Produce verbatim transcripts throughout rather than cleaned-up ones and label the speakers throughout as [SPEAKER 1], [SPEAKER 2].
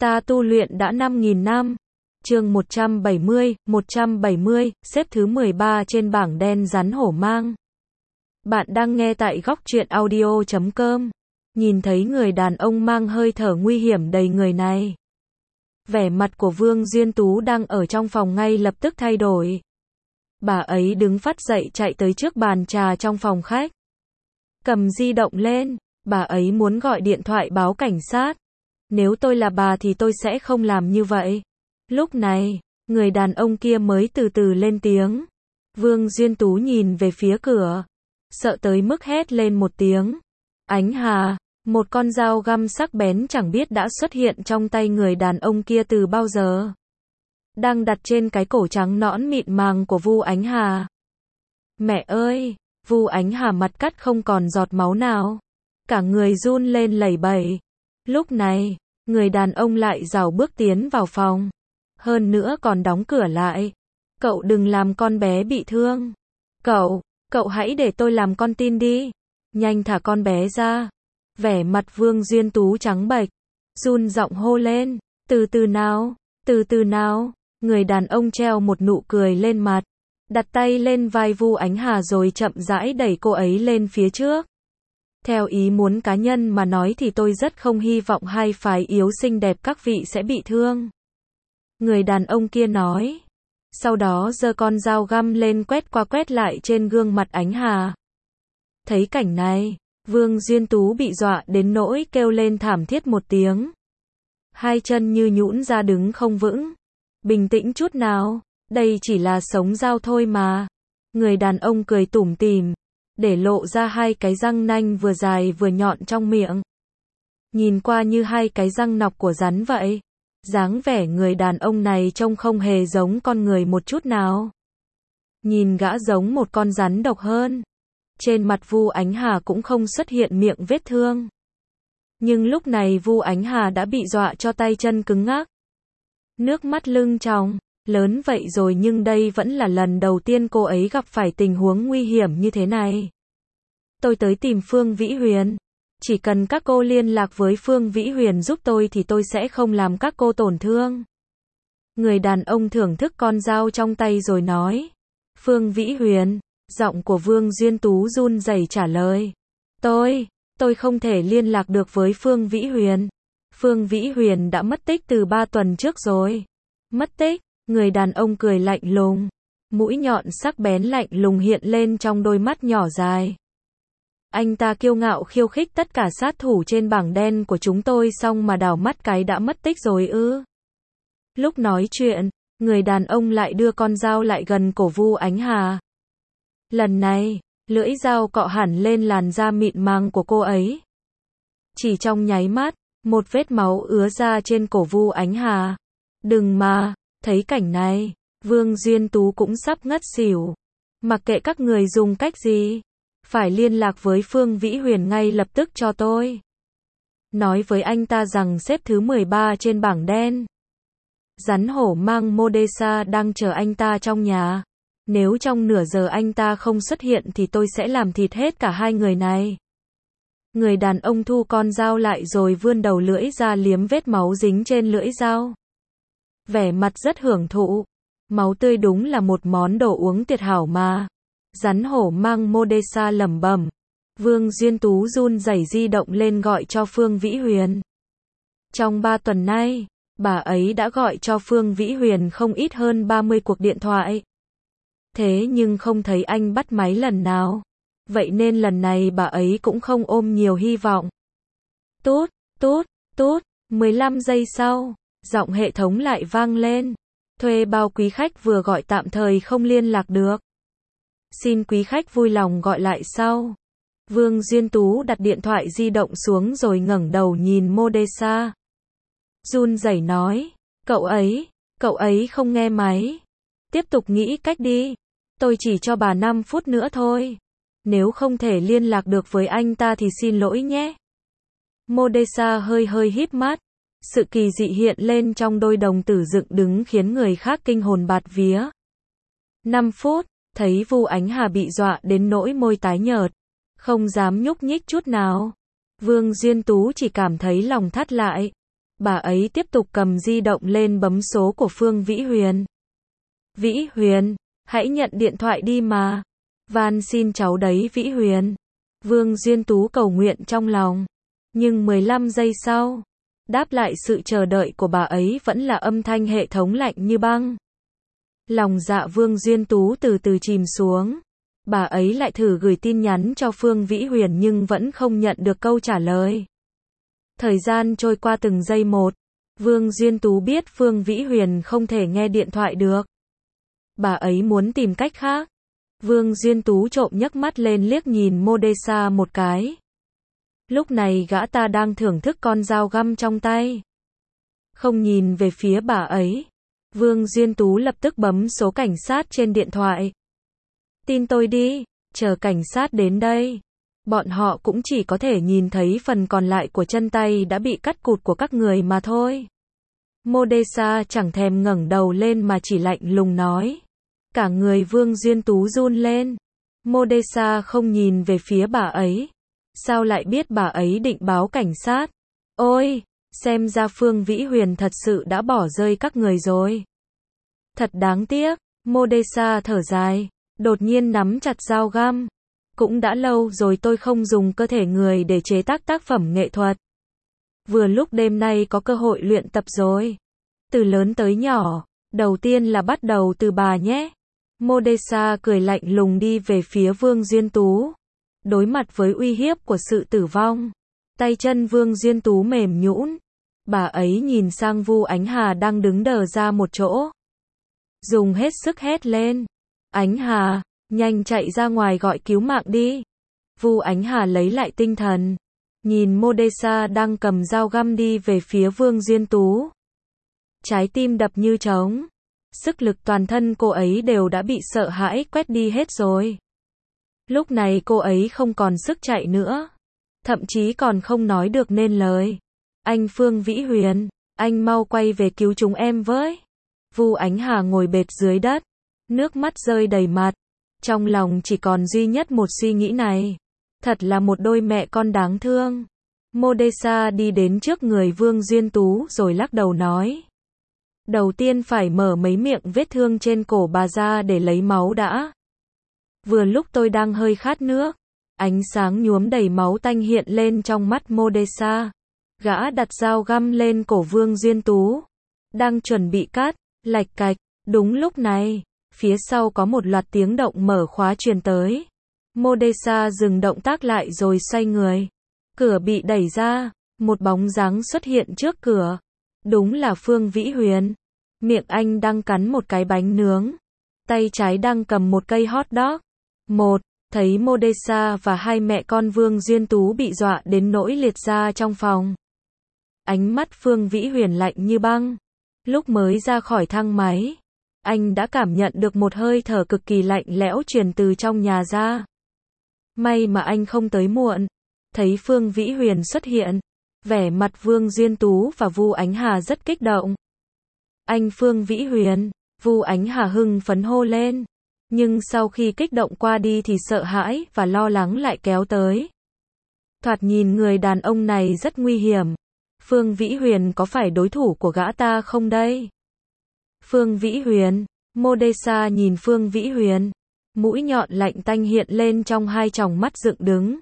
[SPEAKER 1] Ta tu luyện đã năm nghìn năm. Chương một trăm bảy mươi, một trăm bảy mươi, xếp thứ mười ba trên bảng đen rắn hổ mang. Bạn đang nghe tại góc truyện audio chấm com. Nhìn thấy người đàn ông mang hơi thở nguy hiểm đầy người này. Vẻ mặt của Vương Duyên Tú đang ở trong phòng ngay lập tức thay đổi. Bà ấy đứng phắt dậy chạy tới trước bàn trà trong phòng khách. Cầm di động lên, bà ấy muốn gọi điện thoại báo cảnh sát. Nếu tôi là bà thì tôi sẽ không làm như vậy. Lúc này, người đàn ông kia mới từ từ lên tiếng. Vương Duyên Tú nhìn về phía cửa, sợ tới mức hét lên một tiếng. Ánh Hà, một con dao găm sắc bén chẳng biết đã xuất hiện trong tay người đàn ông kia từ bao giờ. Đang đặt trên cái cổ trắng nõn mịn màng của Vu Ánh Hà. Mẹ ơi, Vu Ánh Hà mặt cắt không còn giọt máu nào. Cả người run lên lẩy bẩy. Lúc này, người đàn ông lại rảo bước tiến vào phòng. Hơn nữa còn đóng cửa lại. Cậu đừng làm con bé bị thương. Cậu, cậu hãy để tôi làm con tin đi. Nhanh thả con bé ra. Vẻ mặt Vương Duyên Tú trắng bệch. Run giọng hô lên. Từ từ nào, từ từ nào. Người đàn ông treo một nụ cười lên mặt. Đặt tay lên vai Vu Ánh Hà rồi chậm rãi đẩy cô ấy lên phía trước. Theo ý muốn cá nhân mà nói thì tôi rất không hy vọng hai phái yếu xinh đẹp các vị sẽ bị thương. Người đàn ông kia nói. Sau đó giơ con dao găm lên quét qua quét lại trên gương mặt Ánh Hà. Thấy cảnh này, Vương Duyên Tú bị dọa đến nỗi kêu lên thảm thiết một tiếng. Hai chân như nhũn ra đứng không vững. Bình tĩnh chút nào, đây chỉ là sống dao thôi mà. Người đàn ông cười tủm tỉm, để lộ ra hai cái răng nanh vừa dài vừa nhọn trong miệng. Nhìn qua như hai cái răng nọc của rắn vậy. Dáng vẻ người đàn ông này trông không hề giống con người một chút nào. Nhìn gã giống một con rắn độc hơn. Trên mặt Vu Ánh Hà cũng không xuất hiện miệng vết thương. Nhưng lúc này Vu Ánh Hà đã bị dọa cho tay chân cứng ngắc. Nước mắt lưng tròng, lớn vậy rồi nhưng đây vẫn là lần đầu tiên cô ấy gặp phải tình huống nguy hiểm như thế này. Tôi tới tìm Phương Vĩ Huyền. Chỉ cần các cô liên lạc với Phương Vĩ Huyền giúp tôi thì tôi sẽ không làm các cô tổn thương. Người đàn ông thưởng thức con dao trong tay rồi nói. Phương Vĩ Huyền, giọng của Vương Duyên Tú run rẩy trả lời. Tôi, tôi không thể liên lạc được với Phương Vĩ Huyền. Phương Vĩ Huyền đã mất tích từ ba tuần trước rồi. Mất tích, người đàn ông cười lạnh lùng. Mũi nhọn sắc bén lạnh lùng hiện lên trong đôi mắt nhỏ dài. Anh ta kiêu ngạo khiêu khích tất cả sát thủ trên bảng đen của chúng tôi xong mà đảo mắt cái đã mất tích rồi ư. Lúc nói chuyện, người đàn ông lại đưa con dao lại gần cổ Vu Ánh Hà. Lần này, lưỡi dao cọ hẳn lên làn da mịn màng của cô ấy. Chỉ trong nháy mắt, một vết máu ứa ra trên cổ Vu Ánh Hà. Đừng mà, thấy cảnh này, Vương Duyên Tú cũng sắp ngất xỉu. Mặc kệ các người dùng cách gì, phải liên lạc với Phương Vĩ Huyền ngay lập tức cho tôi. Nói với anh ta rằng xếp thứ mười ba trên bảng đen. Rắn hổ mang Modesa đang chờ anh ta trong nhà. Nếu trong nửa giờ anh ta không xuất hiện thì tôi sẽ làm thịt hết cả hai người này. Người đàn ông thu con dao lại rồi vươn đầu lưỡi ra liếm vết máu dính trên lưỡi dao. Vẻ mặt rất hưởng thụ. Máu tươi đúng là một món đồ uống tuyệt hảo mà. Rắn hổ mang Modesa lẩm bẩm. Vương Duyên Tú run rẩy di động lên gọi cho Phương Vĩ Huyền. Trong ba tuần nay, bà ấy đã gọi cho Phương Vĩ Huyền không ít hơn ba mươi cuộc điện thoại. Thế nhưng không thấy anh bắt máy lần nào. Vậy nên lần này bà ấy cũng không ôm nhiều hy vọng. Tút, tút, tút, mười lăm giây sau, giọng hệ thống lại vang lên. Thuê bao quý khách vừa gọi tạm thời không liên lạc được. Xin quý khách vui lòng gọi lại sau. Vương Duyên Tú đặt điện thoại di động xuống rồi ngẩng đầu nhìn Modesa. Run rẩy nói, cậu ấy, cậu ấy không nghe máy. Tiếp tục nghĩ cách đi. Tôi chỉ cho bà năm phút nữa thôi. Nếu không thể liên lạc được với anh ta thì xin lỗi nhé. Modesa hơi hơi híp mắt. Sự kỳ dị hiện lên trong đôi đồng tử dựng đứng khiến người khác kinh hồn bạt vía. năm phút. Thấy Vu Ánh Hà bị dọa đến nỗi môi tái nhợt, không dám nhúc nhích chút nào. Vương Duyên Tú chỉ cảm thấy lòng thắt lại. Bà ấy tiếp tục cầm di động lên bấm số của Phương Vĩ Huyền. Vĩ Huyền, hãy nhận điện thoại đi mà. Van xin cháu đấy Vĩ Huyền. Vương Duyên Tú cầu nguyện trong lòng. Nhưng mười lăm giây sau, đáp lại sự chờ đợi của bà ấy vẫn là âm thanh hệ thống lạnh như băng. Lòng dạ Vương Duyên Tú từ từ chìm xuống. Bà ấy lại thử gửi tin nhắn cho Phương Vĩ Huyền nhưng vẫn không nhận được câu trả lời. Thời gian trôi qua từng giây một. Vương Duyên Tú biết Phương Vĩ Huyền không thể nghe điện thoại được. Bà ấy muốn tìm cách khác. Vương Duyên Tú trộm nhấc mắt lên liếc nhìn Modesa một cái. Lúc này gã ta đang thưởng thức con dao găm trong tay. Không nhìn về phía bà ấy. Vương Duyên Tú lập tức bấm số cảnh sát trên điện thoại. Tin tôi đi, chờ cảnh sát đến đây. Bọn họ cũng chỉ có thể nhìn thấy phần còn lại của chân tay đã bị cắt cụt của các người mà thôi. Modesa chẳng thèm ngẩng đầu lên mà chỉ lạnh lùng nói. Cả người Vương Duyên Tú run lên. Modesa không nhìn về phía bà ấy. Sao lại biết bà ấy định báo cảnh sát? Ôi, xem ra Phương Vĩ Huyền thật sự đã bỏ rơi các người rồi. Thật đáng tiếc, Modesa thở dài, đột nhiên nắm chặt dao găm. Cũng đã lâu rồi tôi không dùng cơ thể người để chế tác tác phẩm nghệ thuật. Vừa lúc đêm nay có cơ hội luyện tập rồi. Từ lớn tới nhỏ, đầu tiên là bắt đầu từ bà nhé. Modesa cười lạnh lùng đi về phía Vương Duyên Tú. Đối mặt với uy hiếp của sự tử vong, tay chân Vương Duyên Tú mềm nhũn. Bà ấy nhìn sang Vu Ánh Hà đang đứng đờ ra một chỗ. Dùng hết sức hét lên. Ánh Hà, nhanh chạy ra ngoài gọi cứu mạng đi. Vu Ánh Hà lấy lại tinh thần. Nhìn Modesa đang cầm dao găm đi về phía Vương Duyên Tú. Trái tim đập như trống. Sức lực toàn thân cô ấy đều đã bị sợ hãi quét đi hết rồi. Lúc này cô ấy không còn sức chạy nữa. Thậm chí còn không nói được nên lời. Anh Phương Vĩ Huyền, anh mau quay về cứu chúng em với. Vu Ánh Hà ngồi bệt dưới đất. Nước mắt rơi đầy mặt. Trong lòng chỉ còn duy nhất một suy nghĩ này. Thật là một đôi mẹ con đáng thương. Modesa đi đến trước người Vương Duyên Tú rồi lắc đầu nói. Đầu tiên phải mở mấy miệng vết thương trên cổ bà ra để lấy máu đã. Vừa lúc tôi đang hơi khát nước. Ánh sáng nhuốm đầy máu tanh hiện lên trong mắt Modesa. Gã đặt dao găm lên cổ Vương Duyên Tú. Đang chuẩn bị cắt, lạch cạch. Đúng lúc này, phía sau có một loạt tiếng động mở khóa truyền tới. Modesa dừng động tác lại rồi xoay người. Cửa bị đẩy ra, một bóng dáng xuất hiện trước cửa. Đúng là Phương Vĩ Huyền. Miệng anh đang cắn một cái bánh nướng. Tay trái đang cầm một cây hot dog. Một, thấy Modesa và hai mẹ con Vương Duyên Tú bị dọa đến nỗi liệt ra trong phòng. Ánh mắt Phương Vĩ Huyền lạnh như băng. Lúc mới ra khỏi thang máy, anh đã cảm nhận được một hơi thở cực kỳ lạnh lẽo truyền từ trong nhà ra. May mà anh không tới muộn. Thấy Phương Vĩ Huyền xuất hiện, vẻ mặt Vương Duyên Tú và Vu Ánh Hà rất kích động. Anh Phương Vĩ Huyền, Vu Ánh Hà hưng phấn hô lên. Nhưng sau khi kích động qua đi thì sợ hãi và lo lắng lại kéo tới. Thoạt nhìn người đàn ông này rất nguy hiểm. Phương Vĩ Huyền có phải đối thủ của gã ta không đây? Phương Vĩ Huyền, Modesa nhìn Phương Vĩ Huyền. Mũi nhọn lạnh tanh hiện lên trong hai tròng mắt dựng đứng.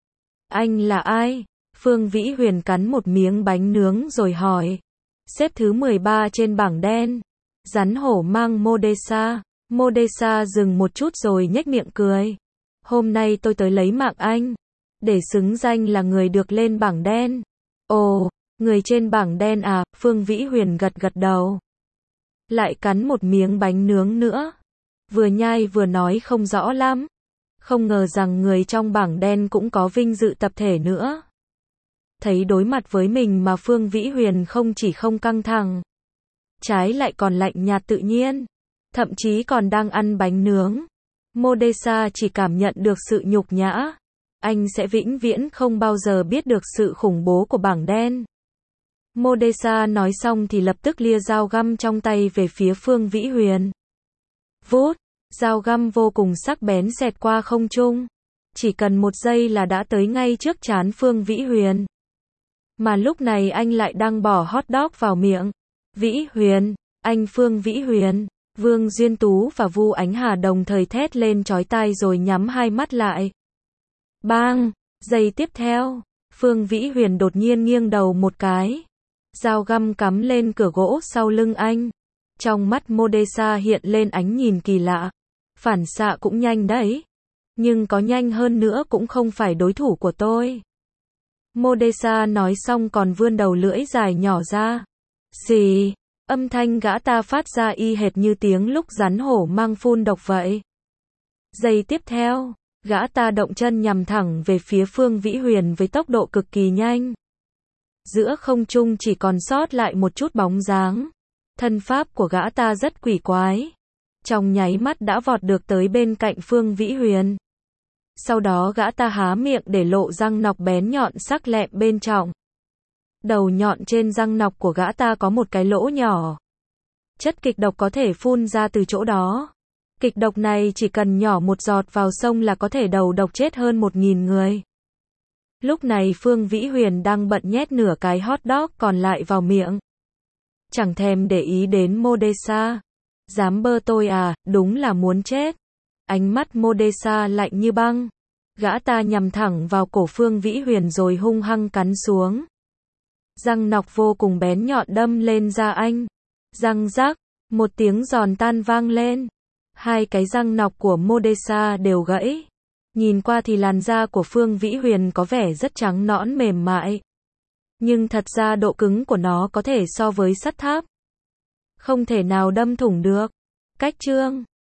[SPEAKER 1] Anh là ai? Phương Vĩ Huyền cắn một miếng bánh nướng rồi hỏi. Xếp thứ mười ba trên bảng đen. Rắn hổ mang Modesa. Modesa dừng một chút rồi nhếch miệng cười. Hôm nay tôi tới lấy mạng anh. Để xứng danh là người được lên bảng đen. Ồ, người trên bảng đen à? Phương Vĩ Huyền gật gật đầu. Lại cắn một miếng bánh nướng nữa. Vừa nhai vừa nói không rõ lắm. Không ngờ rằng người trong bảng đen cũng có vinh dự tập thể nữa. Thấy đối mặt với mình mà Phương Vĩ Huyền không chỉ không căng thẳng, trái lại còn lạnh nhạt tự nhiên. Thậm chí còn đang ăn bánh nướng. Modesa chỉ cảm nhận được sự nhục nhã. Anh sẽ vĩnh viễn không bao giờ biết được sự khủng bố của bảng đen. Modesa nói xong thì lập tức lia dao găm trong tay về phía Phương Vĩ Huyền. Vút, dao găm vô cùng sắc bén xẹt qua không trung. Chỉ cần một giây là đã tới ngay trước trán Phương Vĩ Huyền. Mà lúc này anh lại đang bỏ hot dog vào miệng. Vĩ Huyền, anh Phương Vĩ Huyền. Vương Duyên Tú và Vu Ánh Hà đồng thời thét lên chói tai rồi nhắm hai mắt lại. Bang! Giây tiếp theo, Phương Vĩ Huyền đột nhiên nghiêng đầu một cái. Dao găm cắm lên cửa gỗ sau lưng anh. Trong mắt Modesa hiện lên ánh nhìn kỳ lạ. Phản xạ cũng nhanh đấy. Nhưng có nhanh hơn nữa cũng không phải đối thủ của tôi. Modesa nói xong còn vươn đầu lưỡi dài nhỏ ra. Xì! Âm thanh gã ta phát ra y hệt như tiếng lúc rắn hổ mang phun độc vậy. Giây tiếp theo, gã ta động chân nhằm thẳng về phía Phương Vĩ Huyền với tốc độ cực kỳ nhanh. Giữa không trung chỉ còn sót lại một chút bóng dáng. Thân pháp của gã ta rất quỷ quái. Trong nháy mắt đã vọt được tới bên cạnh Phương Vĩ Huyền. Sau đó gã ta há miệng để lộ răng nọc bén nhọn sắc lẹm bên trong. Đầu nhọn trên răng nọc của gã ta có một cái lỗ nhỏ. Chất kịch độc có thể phun ra từ chỗ đó. Kịch độc này chỉ cần nhỏ một giọt vào sông là có thể đầu độc chết hơn một nghìn người. Lúc này Phương Vĩ Huyền đang bận nhét nửa cái hot dog còn lại vào miệng. Chẳng thèm để ý đến Modesa. Dám bơ tôi à, đúng là muốn chết. Ánh mắt Modesa lạnh như băng. Gã ta nhằm thẳng vào cổ Phương Vĩ Huyền rồi hung hăng cắn xuống. Răng nọc vô cùng bén nhọn đâm lên da anh. Răng rắc, một tiếng giòn tan vang lên. Hai cái răng nọc của Modesa đều gãy. Nhìn qua thì làn da của Phương Vĩ Huyền có vẻ rất trắng nõn mềm mại. Nhưng thật ra độ cứng của nó có thể so với sắt thép. Không thể nào đâm thủng được. Cách chương